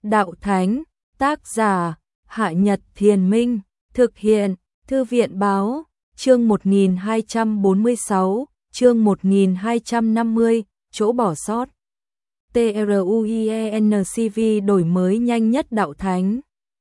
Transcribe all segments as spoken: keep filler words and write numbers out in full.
Đạo Thánh, tác giả, Hạ Nhật Thiền Minh, thực hiện, Thư viện Báo, chương một nghìn hai trăm bốn mươi sáu, chương một nghìn hai trăm năm mươi, chỗ bỏ sót. TRUIENCV đổi mới nhanh nhất Đạo Thánh.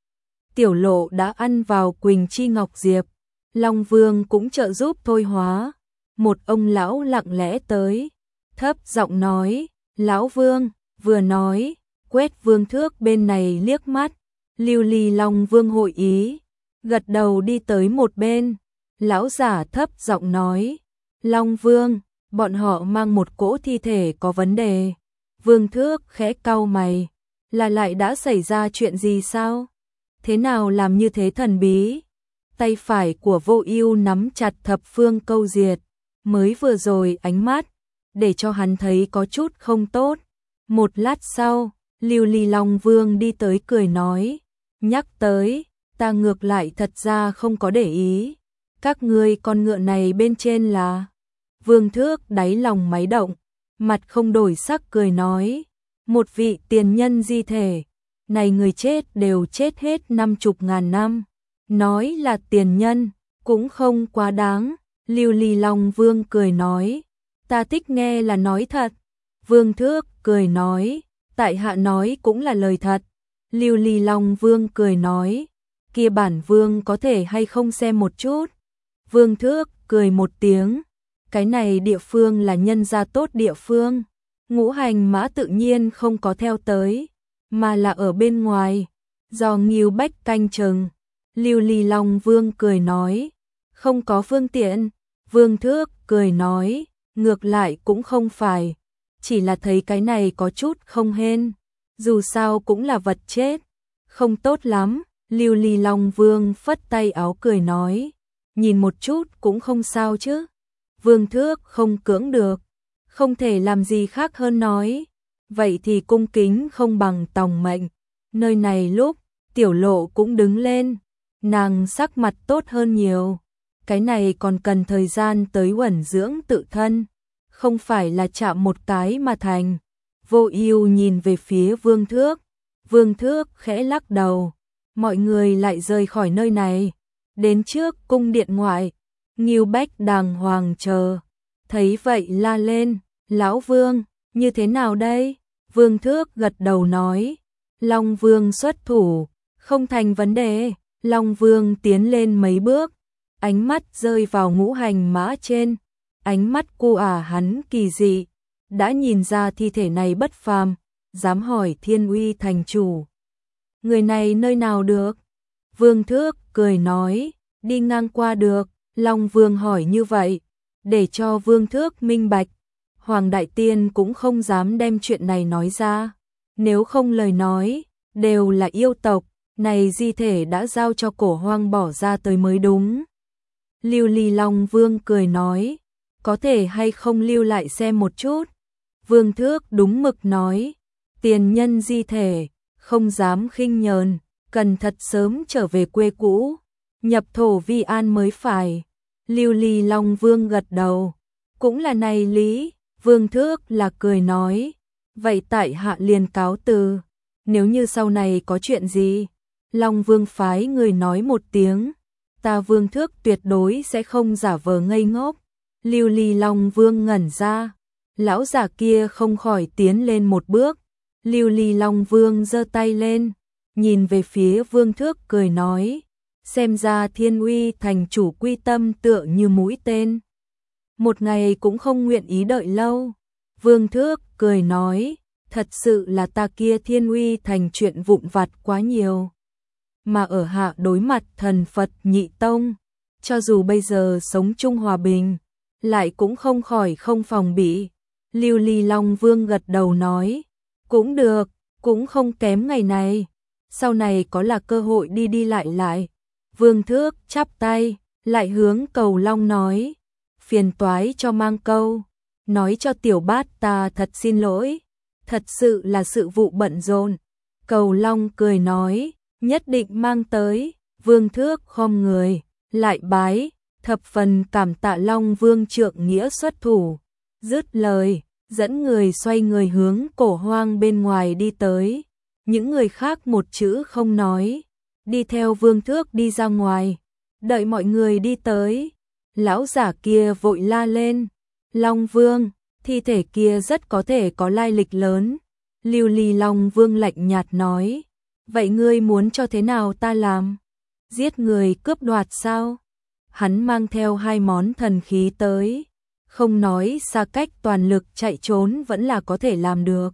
Tiểu Lộ đã ăn vào Quỳnh Chi Ngọc Diệp, Long Vương cũng trợ giúp thôi hóa. Một ông lão lặng lẽ tới, thấp giọng nói, lão Vương, vừa nói, quét Vương Thước bên này liếc mắt, lưu ly Long Vương hội ý, gật đầu đi tới một bên, lão giả thấp giọng nói, Long Vương, bọn họ mang một cỗ thi thể có vấn đề. Vương Thước khẽ cau mày, là lại đã xảy ra chuyện gì sao? Thế nào làm như thế thần bí? Tay phải của Vô Ưu nắm chặt thập phương câu diệt, mới vừa rồi ánh mắt, để cho hắn thấy có chút không tốt. Một lát sau, Lưu Ly Long Vương đi tới cười nói, nhắc tới, ta ngược lại thật ra không có để ý. Các ngươi con ngựa này bên trên là... Vương Thước đáy lòng máy động, mặt không đổi sắc cười nói, một vị tiền nhân di thể, này người chết đều chết hết năm chục ngàn năm. Nói là tiền nhân, cũng không quá đáng. Lưu Ly Long Vương cười nói, ta thích nghe là nói thật. Vương Thước cười nói, tại hạ nói cũng là lời thật. Lưu Ly Long Vương cười nói, kia bản Vương có thể hay không xem một chút. Vương Thước cười một tiếng, cái này địa phương là nhân gia tốt địa phương. Ngũ hành mã tự nhiên không có theo tới, mà là ở bên ngoài, do Ngưu Bách canh chừng. Lưu Ly Long Vương cười nói, không có phương tiện. Vương Thước cười nói, ngược lại cũng không phải, chỉ là thấy cái này có chút không hên, dù sao cũng là vật chết, không tốt lắm. Lưu Ly Long Vương phất tay áo cười nói, nhìn một chút cũng không sao chứ. Vương Thước không cưỡng được, không thể làm gì khác hơn nói, vậy thì cung kính không bằng tòng mệnh. Nơi này lúc, Tiểu Lộ cũng đứng lên, nàng sắc mặt tốt hơn nhiều. Cái này còn cần thời gian tới uẩn dưỡng tự thân, không phải là chạm một cái mà thành. Vô Ưu nhìn về phía Vương Thước, Vương Thước khẽ lắc đầu, mọi người lại rời khỏi nơi này, đến trước cung điện ngoại. Ngưu Bách đàng hoàng chờ, thấy vậy la lên, lão Vương, như thế nào đây? Vương Thước gật đầu nói, Long Vương xuất thủ, không thành vấn đề. Long Vương tiến lên mấy bước, ánh mắt rơi vào ngũ hành mã trên, ánh mắt cô ả hắn kỳ dị, đã nhìn ra thi thể này bất phàm, dám hỏi Thiên Uy thành chủ, người này nơi nào được? Vương Thước cười nói, đi ngang qua được. Long Vương hỏi như vậy, để cho Vương Thước minh bạch, Hoàng Đại Tiên cũng không dám đem chuyện này nói ra, nếu không lời nói, đều là yêu tộc, này di thể đã giao cho Cổ Hoang bỏ ra tới mới đúng. Lưu Ly Long Vương cười nói, có thể hay không lưu lại xem một chút. Vương Thước đúng mực nói, tiền nhân di thể, không dám khinh nhờn, cần thật sớm trở về quê cũ, nhập thổ vi an mới phải. Lưu Ly Long Vương gật đầu, cũng là này lý. Vương Thước là cười nói, vậy tại hạ liền cáo từ, nếu như sau này có chuyện gì, Long Vương phái người nói một tiếng, ta Vương Thước tuyệt đối sẽ không giả vờ ngây ngốc. Lưu Ly Long Vương ngẩn ra, lão giả kia không khỏi tiến lên một bước. Lưu Ly Long Vương giơ tay lên, nhìn về phía Vương Thước cười nói, xem ra Thiên Uy thành chủ quy tâm tựa như mũi tên, một ngày cũng không nguyện ý đợi lâu. Vương Thước cười nói, thật sự là ta kia Thiên Uy thành chuyện vụn vặt quá nhiều, mà ở hạ đối mặt thần Phật nhị tông, cho dù bây giờ sống chung hòa bình, lại cũng không khỏi không phòng bị. Lưu Ly Long Vương gật đầu nói, cũng được, cũng không kém ngày này, sau này có là cơ hội đi đi lại lại. Vương Thước chắp tay, lại hướng Cầu Long nói, phiền toái cho mang câu, nói cho tiểu bát ta thật xin lỗi, thật sự là sự vụ bận rộn. Cầu Long cười nói, nhất định mang tới. Vương Thước khom người, lại bái, thập phần cảm tạ Long Vương trượng nghĩa xuất thủ, dứt lời, dẫn người xoay người hướng Cổ Hoang bên ngoài đi tới. Những người khác một chữ không nói, đi theo Vương Thước đi ra ngoài. Đợi mọi người đi tới, lão giả kia vội la lên, Long Vương, thi thể kia rất có thể có lai lịch lớn. Lưu Ly Long Vương lạnh nhạt nói, vậy ngươi muốn cho thế nào ta làm? Giết người cướp đoạt sao? Hắn mang theo hai món thần khí tới, không nói xa cách toàn lực chạy trốn vẫn là có thể làm được.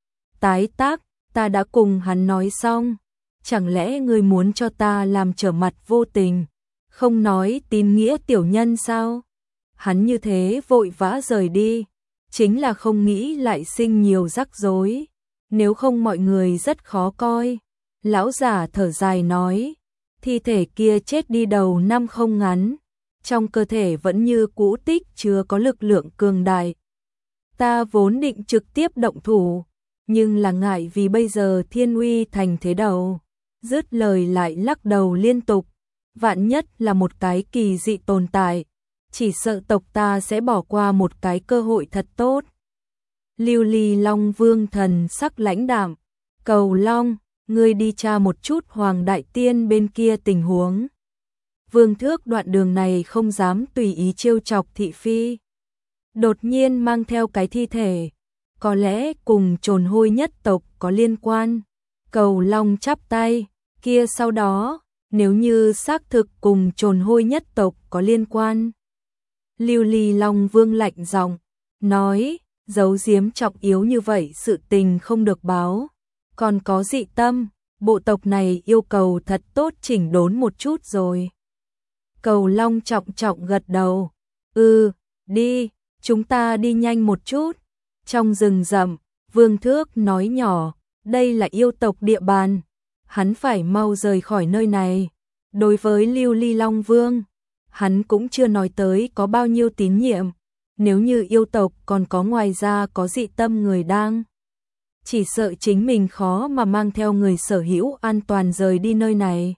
Tái tác, ta đã cùng hắn nói xong, chẳng lẽ ngươi muốn cho ta làm trở mặt vô tình, không nói tín nghĩa tiểu nhân sao? Hắn như thế vội vã rời đi, chính là không nghĩ lại sinh nhiều rắc rối, nếu không mọi người rất khó coi. Lão giả thở dài nói, thi thể kia chết đi đầu năm không ngắn, trong cơ thể vẫn như cũ tích chứa có lực lượng cường đại. Ta vốn định trực tiếp động thủ, nhưng là ngại vì bây giờ thiên uy thành thế đầu. Dứt lời lại lắc đầu liên tục, vạn nhất là một cái kỳ dị tồn tại, chỉ sợ tộc ta sẽ bỏ qua một cái cơ hội thật tốt. Lưu Ly Long Vương thần sắc lãnh đạm, Cầu Long, ngươi đi tra một chút Hoàng Đại Tiên bên kia tình huống. Vương Thước đoạn đường này không dám tùy ý trêu chọc thị phi. Đột nhiên mang theo cái thi thể, có lẽ cùng trồn hôi nhất tộc có liên quan. Cầu Long chắp tay, kia sau đó, nếu như xác thực cùng trồn hôi nhất tộc có liên quan. Lưu Ly Long Vương lạnh giọng, nói, giấu giếm trọng yếu như vậy sự tình không được báo. Còn có dị tâm, bộ tộc này yêu cầu thật tốt chỉnh đốn một chút rồi. Cầu Long trọng trọng gật đầu, ừ, đi, chúng ta đi nhanh một chút. Trong rừng rậm, Vương Thước nói nhỏ, đây là yêu tộc địa bàn, hắn phải mau rời khỏi nơi này. Đối với Lưu Ly Long Vương, hắn cũng chưa nói tới có bao nhiêu tín nhiệm, nếu như yêu tộc còn có ngoài ra có dị tâm người đang, chỉ sợ chính mình khó mà mang theo người sở hữu an toàn rời đi nơi này.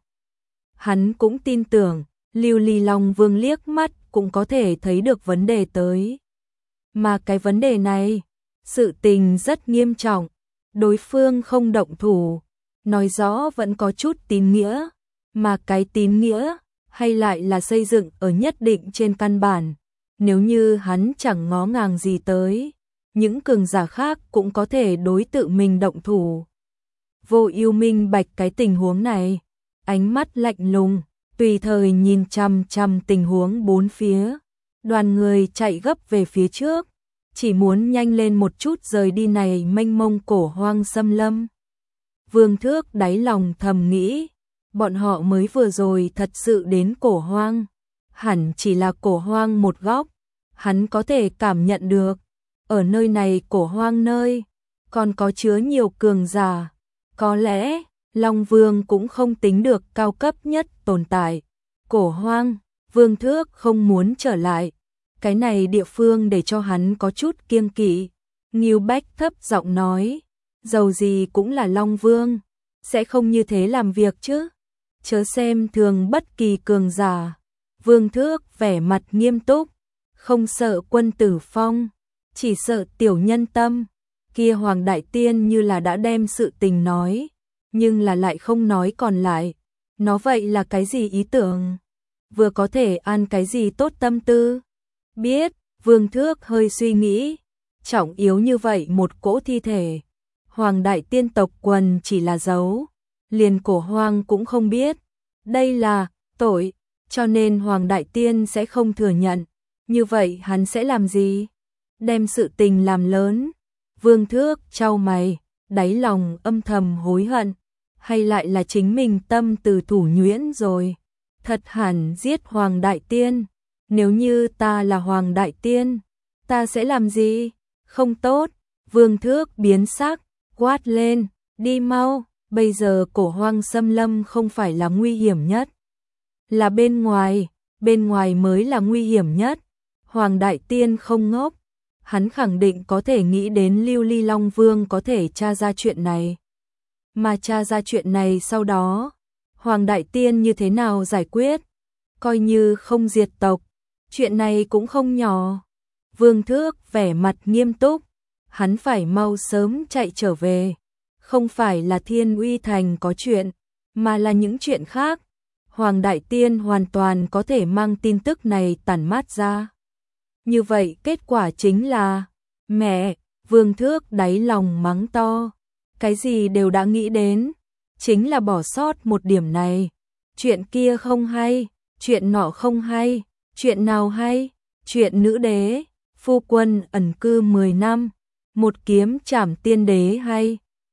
Hắn cũng tin tưởng, Lưu Ly Long Vương liếc mắt cũng có thể thấy được vấn đề tới. Mà cái vấn đề này, sự tình rất nghiêm trọng, đối phương không động thủ, nói rõ vẫn có chút tín nghĩa, mà cái tín nghĩa hay lại là xây dựng ở nhất định trên căn bản, nếu như hắn chẳng ngó ngàng gì tới, những cường giả khác cũng có thể đối tự mình động thủ. Vô Ưu minh bạch cái tình huống này, ánh mắt lạnh lùng, tùy thời nhìn chằm chằm tình huống bốn phía. Đoàn người chạy gấp về phía trước, chỉ muốn nhanh lên một chút rời đi này mênh mông cổ hoang xâm lâm. Vương Thước đáy lòng thầm nghĩ, bọn họ mới vừa rồi thật sự đến cổ hoang, hẳn chỉ là cổ hoang một góc, hắn có thể cảm nhận được, ở nơi này cổ hoang nơi, còn có chứa nhiều cường giả, có lẽ Long Vương cũng không tính được cao cấp nhất tồn tại. Cổ hoang, Vương Thước không muốn trở lại, cái này địa phương để cho hắn có chút kiêng kỵ. Ngưu Bách thấp giọng nói, dầu gì cũng là Long Vương, sẽ không như thế làm việc chứ, chớ xem thường bất kỳ cường giả. Vương Thước vẻ mặt nghiêm túc, không sợ quân tử phong, chỉ sợ tiểu nhân tâm. Kia Hoàng Đại Tiên như là đã đem sự tình nói, nhưng là lại không nói còn lại. Nó vậy là cái gì ý tưởng? Vừa có thể an cái gì tốt tâm tư? Biết, Vương Thước hơi suy nghĩ, trọng yếu như vậy một cỗ thi thể, Hoàng Đại Tiên tộc quần chỉ là giấu, liền cổ hoang cũng không biết. Đây là tội, cho nên Hoàng Đại Tiên sẽ không thừa nhận. Như vậy hắn sẽ làm gì? Đem sự tình làm lớn. Vương Thước chau mày, đáy lòng âm thầm hối hận, hay lại là chính mình tâm từ thủ nhuyễn rồi. Thật hẳn giết Hoàng Đại Tiên, nếu như ta là Hoàng Đại Tiên, ta sẽ làm gì? Không tốt. Vương Thước biến sắc, quát lên, đi mau, bây giờ cổ hoang xâm lâm không phải là nguy hiểm nhất, là bên ngoài, bên ngoài mới là nguy hiểm nhất. Hoàng Đại Tiên không ngốc, hắn khẳng định có thể nghĩ đến Lưu Ly Long Vương có thể tra ra chuyện này. Mà tra ra chuyện này sau đó, Hoàng Đại Tiên như thế nào giải quyết? Coi như không diệt tộc, chuyện này cũng không nhỏ. Vương Thước vẻ mặt nghiêm túc, hắn phải mau sớm chạy trở về, không phải là Thiên Uy Thành có chuyện, mà là những chuyện khác. Hoàng Đại Tiên hoàn toàn có thể mang tin tức này tản mát ra. Như vậy kết quả chính là, mẹ, Vương Thước đáy lòng mắng to, cái gì đều đã nghĩ đến, chính là bỏ sót một điểm này. Chuyện kia không hay, chuyện nọ không hay, chuyện nào hay, chuyện nữ đế, phu quân ẩn cư mười năm, một kiếm trảm tiên đế hay.